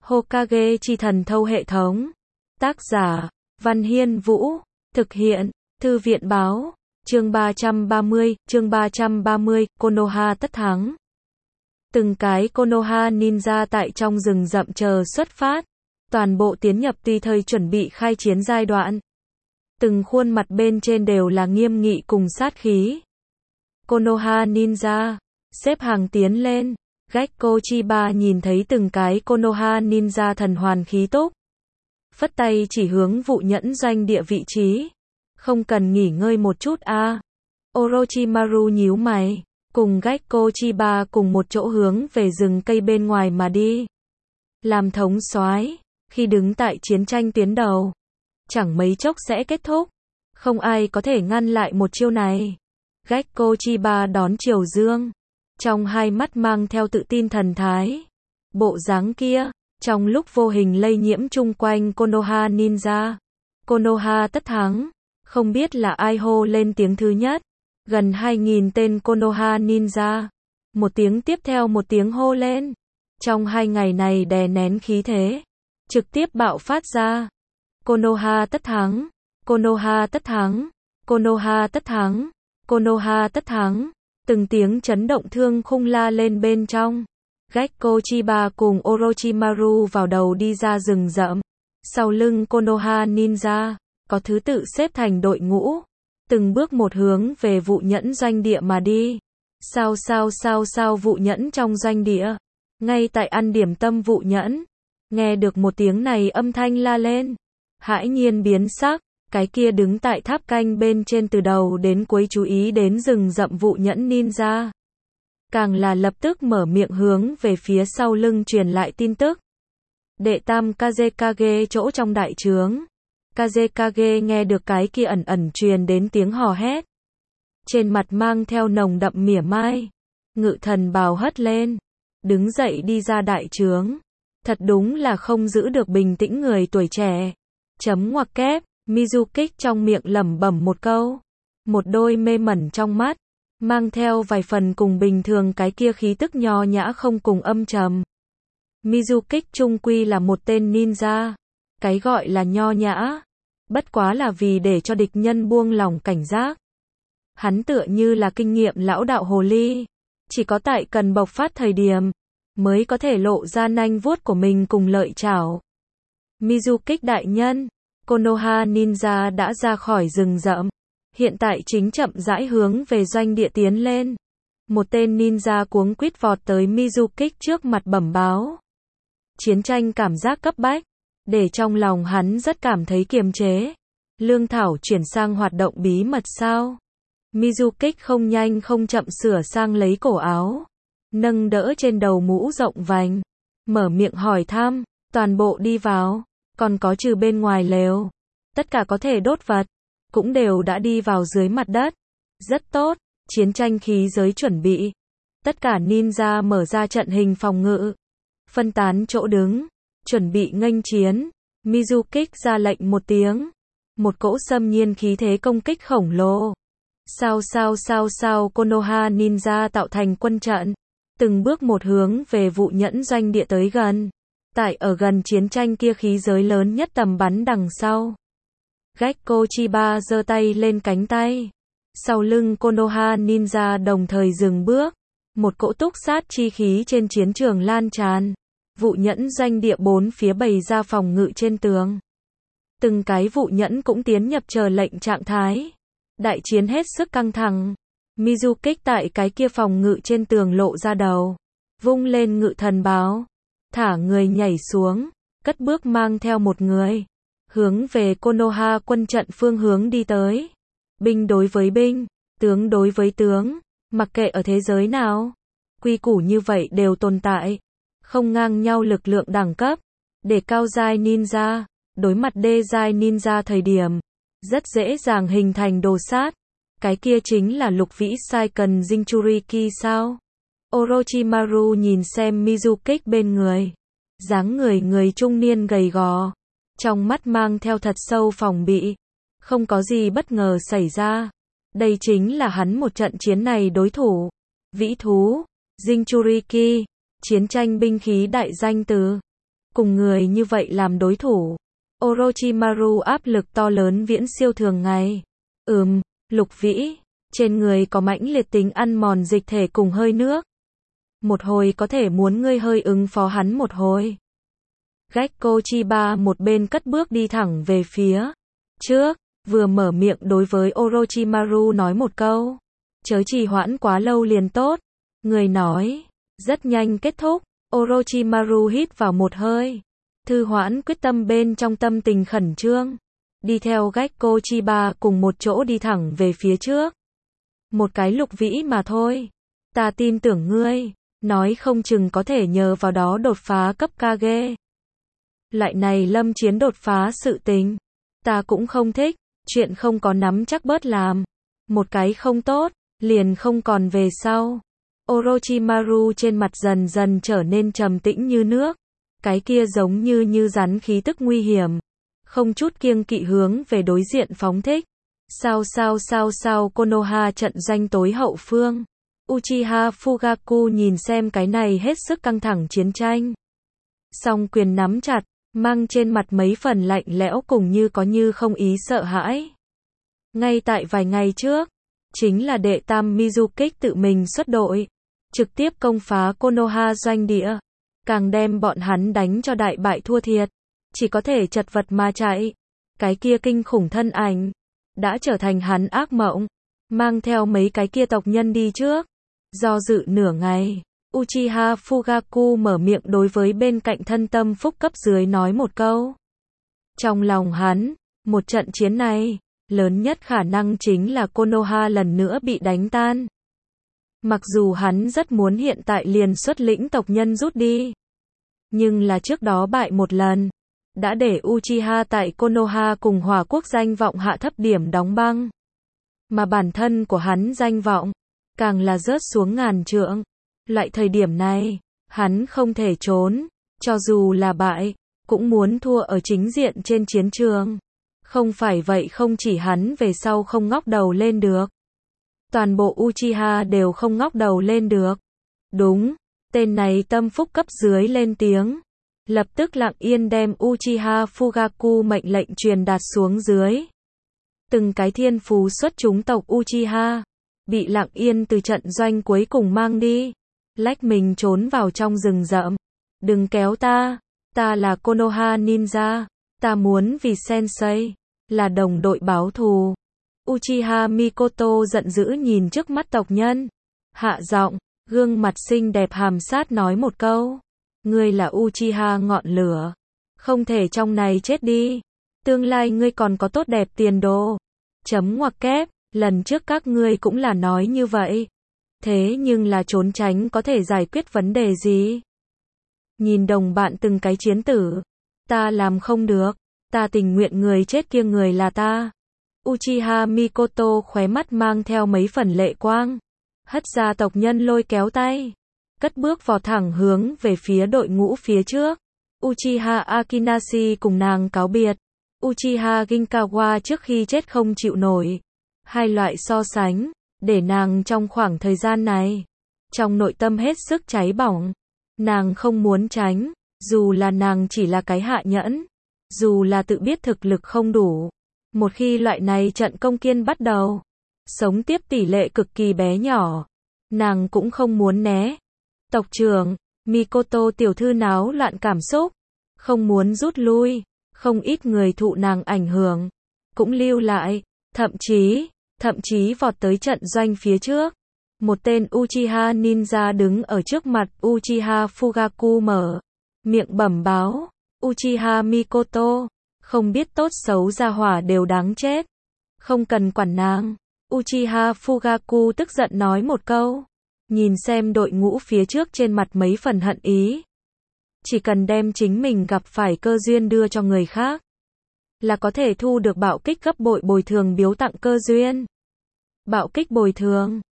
Hokage chi thần thâu hệ thống. Tác giả, Văn Hiên Vũ. Thực hiện, Thư viện báo. Chương 330, Konoha tất thắng. Từng cái Konoha ninja tại trong rừng rậm chờ xuất phát. Toàn bộ tiến nhập tùy thời chuẩn bị khai chiến giai đoạn. Từng khuôn mặt bên trên đều là nghiêm nghị cùng sát khí. Konoha ninja, xếp hàng tiến lên. Gekko Chiba nhìn thấy từng cái Konoha ninja thần hoàn khí túc. Phất tay chỉ hướng vụ nhẫn doanh địa vị trí. Không cần nghỉ ngơi một chút à. Orochimaru nhíu mày, cùng Gekko Chiba cùng một chỗ hướng về rừng cây bên ngoài mà đi. Làm thống soái, khi đứng tại chiến tranh tuyến đầu, chẳng mấy chốc sẽ kết thúc. Không ai có thể ngăn lại một chiêu này. Gekko Chiba đón chiều dương, trong hai mắt mang theo tự tin thần thái. Bộ dáng kia, trong lúc vô hình lây nhiễm chung quanh Konoha ninja. Konoha tất thắng, không biết là ai hô lên tiếng thứ nhất. Gần 2.000 tên Konoha ninja. Một tiếng tiếp theo một tiếng hô lên. Trong 2 ngày này đè nén khí thế, trực tiếp bạo phát ra. Konoha tất thắng, Konoha tất thắng, Konoha tất thắng, Konoha tất thắng. Từng tiếng chấn động thương khung la lên bên trong. Gekko Chiba cùng Orochimaru vào đầu đi ra rừng rậm. Sau lưng Konoha ninja, có thứ tự xếp thành đội ngũ. Từng bước một hướng về vụ nhẫn doanh địa mà đi. Sao vụ nhẫn trong doanh địa. Ngay tại ăn điểm tâm vụ nhẫn. Nghe được một tiếng này âm thanh la lên. Hãi nhiên biến sắc. Cái kia đứng tại tháp canh bên trên từ đầu đến cuối chú ý đến rừng rậm vụ nhẫn ninja. Càng là lập tức mở miệng hướng về phía sau lưng truyền lại tin tức. Đệ tam Kazekage chỗ trong đại trướng. Kazekage nghe được cái kia ẩn ẩn truyền đến tiếng hò hét. Trên mặt mang theo nồng đậm mỉa mai. Ngự thần bào hất lên. Đứng dậy đi ra đại trướng. Thật đúng là không giữ được bình tĩnh người tuổi trẻ. Chấm ngoặc kép. Mizukik trong miệng lẩm bẩm một câu. Một đôi mê mẩn trong mắt. Mang theo vài phần cùng bình thường cái kia khí tức nho nhã không cùng âm trầm. Mizukik chung quy là một tên ninja. Cái gọi là nho nhã, bất quá là vì để cho địch nhân buông lỏng cảnh giác. Hắn tựa như là kinh nghiệm lão đạo hồ ly. Chỉ có tại cần bộc phát thời điểm, mới có thể lộ ra nanh vuốt của mình cùng lợi chảo. Mizukik đại nhân, Konoha ninja đã ra khỏi rừng rậm. Hiện tại chính chậm rãi hướng về doanh địa tiến lên. Một tên ninja cuống quýt vọt tới Mizukik trước mặt bẩm báo. Chiến tranh cảm giác cấp bách, để trong lòng hắn rất cảm thấy kiềm chế. Lương thảo chuyển sang hoạt động bí mật sao? Mizukik không nhanh không chậm sửa sang lấy cổ áo. Nâng đỡ trên đầu mũ rộng vành. Mở miệng hỏi thăm, toàn bộ đi vào. Còn có trừ bên ngoài lều. Tất cả có thể đốt vật. Cũng đều đã đi vào dưới mặt đất. Rất tốt, chiến tranh khí giới chuẩn bị. Tất cả ninja mở ra trận hình phòng ngự. Phân tán chỗ đứng. Chuẩn bị nghênh chiến. Mizukik ra lệnh một tiếng. Một cỗ xâm nhiên khí thế công kích khổng lồ. Sao Konoha ninja tạo thành quân trận. Từng bước một hướng về vụ nhẫn doanh địa tới gần. Tại ở gần chiến tranh kia khí giới lớn nhất tầm bắn đằng sau. Gekko Chiba giơ tay lên cánh tay. Sau lưng Konoha ninja đồng thời dừng bước. Một cỗ túc sát chi khí trên chiến trường lan tràn. Vụ nhẫn doanh địa bốn phía bày ra phòng ngự trên tường. Từng cái vụ nhẫn cũng tiến nhập chờ lệnh trạng thái. Đại chiến hết sức căng thẳng. Mizukik tại cái kia phòng ngự trên tường lộ ra đầu. Vung lên ngự thần báo. Thả người nhảy xuống. Cất bước mang theo một người. Hướng về Konoha quân trận phương hướng đi tới. Binh đối với binh. Tướng đối với tướng. Mặc kệ ở thế giới nào. Quy củ như vậy đều tồn tại. Không ngang nhau lực lượng đẳng cấp. Để cao giai ninja. Đối mặt đê giai ninja thời điểm. Rất dễ dàng hình thành đồ sát. Cái kia chính là lục vĩ Saiken Jinchuriki sao? Orochimaru nhìn xem Mizukik bên người. Dáng người trung niên gầy gò. Trong mắt mang theo thật sâu phòng bị. Không có gì bất ngờ xảy ra. Đây chính là hắn một trận chiến này đối thủ. Vĩ thú, Jinchuriki, chiến tranh binh khí đại danh từ. cùng người như vậy làm đối thủ. Orochimaru áp lực to lớn viễn siêu thường ngày. Lục Vĩ, trên người có mãnh liệt tính ăn mòn dịch thể cùng hơi nước. Một hồi có thể muốn ngươi hơi ứng phó hắn một hồi. Gekko Chiba một bên cất bước đi thẳng về phía trước, vừa mở miệng đối với Orochimaru nói một câu. Chớ trì hoãn quá lâu liền tốt. Người nói, rất nhanh kết thúc. Orochimaru hít vào một hơi. Thư hoãn quyết tâm bên trong tâm tình khẩn trương. Đi theo Gekko Chiba cùng một chỗ đi thẳng về phía trước. Một cái Lục Vĩ mà thôi. Ta tin tưởng ngươi, nói không chừng có thể nhờ vào đó đột phá cấp Kage. Lại này lâm chiến đột phá sự tình. Ta cũng không thích, chuyện không có nắm chắc bớt làm. Một cái không tốt, liền không còn về sau. Orochimaru trên mặt dần dần trở nên trầm tĩnh như nước. Cái kia giống như rắn khí tức nguy hiểm. Không chút kiêng kỵ hướng về đối diện phóng thích. Sao Konoha trận doanh tối hậu phương. Uchiha Fugaku nhìn xem cái này hết sức căng thẳng chiến tranh. Song quyền nắm chặt, mang trên mặt mấy phần lạnh lẽo cùng như có như không ý sợ hãi. Ngay tại vài ngày trước, chính là đệ tam Mizukage tự mình xuất đội, trực tiếp công phá Konoha doanh địa, càng đem bọn hắn đánh cho đại bại thua thiệt, chỉ có thể chật vật mà chạy. Cái kia kinh khủng thân ảnh đã trở thành hắn ác mộng, mang theo mấy cái kia tộc nhân đi trước. Do dự nửa ngày, Uchiha Fugaku mở miệng đối với bên cạnh thân tâm phúc cấp dưới nói một câu. Trong lòng hắn, một trận chiến này, lớn nhất khả năng chính là Konoha lần nữa bị đánh tan. Mặc dù hắn rất muốn hiện tại liền xuất lĩnh tộc nhân rút đi, nhưng là trước đó bại một lần, đã để Uchiha tại Konoha cùng Hỏa Quốc danh vọng hạ thấp điểm đóng băng. Mà bản thân của hắn danh vọng, càng là rớt xuống ngàn trượng. Loại thời điểm này, hắn không thể trốn, cho dù là bại, cũng muốn thua ở chính diện trên chiến trường. Không phải vậy không chỉ hắn về sau không ngóc đầu lên được. Toàn bộ Uchiha đều không ngóc đầu lên được. Đúng, tên này tâm phúc cấp dưới lên tiếng. Lập tức lặng yên đem Uchiha Fugaku mệnh lệnh truyền đạt xuống dưới. Từng cái thiên phú xuất chúng tộc Uchiha, bị lặng yên từ trận doanh cuối cùng mang đi. Lách mình trốn vào trong rừng rậm. Đừng kéo ta là Konoha Ninja, ta muốn vì Sensei, là đồng đội báo thù. Uchiha Mikoto giận dữ nhìn trước mắt tộc nhân. Hạ giọng, gương mặt xinh đẹp hàm sát nói một câu. Ngươi là Uchiha ngọn lửa. Không thể trong này chết đi. Tương lai ngươi còn có tốt đẹp tiền đồ. Chấm ngoặc kép, lần trước các ngươi cũng là nói như vậy. Thế nhưng là trốn tránh có thể giải quyết vấn đề gì? Nhìn đồng bạn từng cái chiến tử. Ta làm không được. Ta tình nguyện người chết kia người là ta. Uchiha Mikoto khóe mắt mang theo mấy phần lệ quang. Hất ra tộc nhân lôi kéo tay. Cất bước vọt thẳng hướng về phía đội ngũ phía trước. Uchiha Akinashi cùng nàng cáo biệt. Uchiha Ginkawa trước khi chết không chịu nổi. Hai loại so sánh, để nàng trong khoảng thời gian này, trong nội tâm hết sức cháy bỏng. Nàng không muốn tránh, dù là nàng chỉ là cái hạ nhẫn, dù là tự biết thực lực không đủ. Một khi loại này trận công kiên bắt đầu, sống tiếp tỷ lệ cực kỳ bé nhỏ, nàng cũng không muốn né. Tộc trưởng, Mikoto tiểu thư náo loạn cảm xúc, không muốn rút lui, không ít người thụ nàng ảnh hưởng, cũng lưu lại, thậm chí vọt tới trận doanh phía trước. Một tên Uchiha Ninja đứng ở trước mặt Uchiha Fugaku mở miệng bẩm báo. Uchiha Mikoto, không biết tốt xấu gia hỏa đều đáng chết. Không cần quản nàng. Uchiha Fugaku tức giận nói một câu. Nhìn xem đội ngũ phía trước trên mặt mấy phần hận ý. Chỉ cần đem chính mình gặp phải cơ duyên đưa cho người khác, là có thể thu được bạo kích gấp bội bồi thường biếu tặng cơ duyên. Bạo kích bồi thường.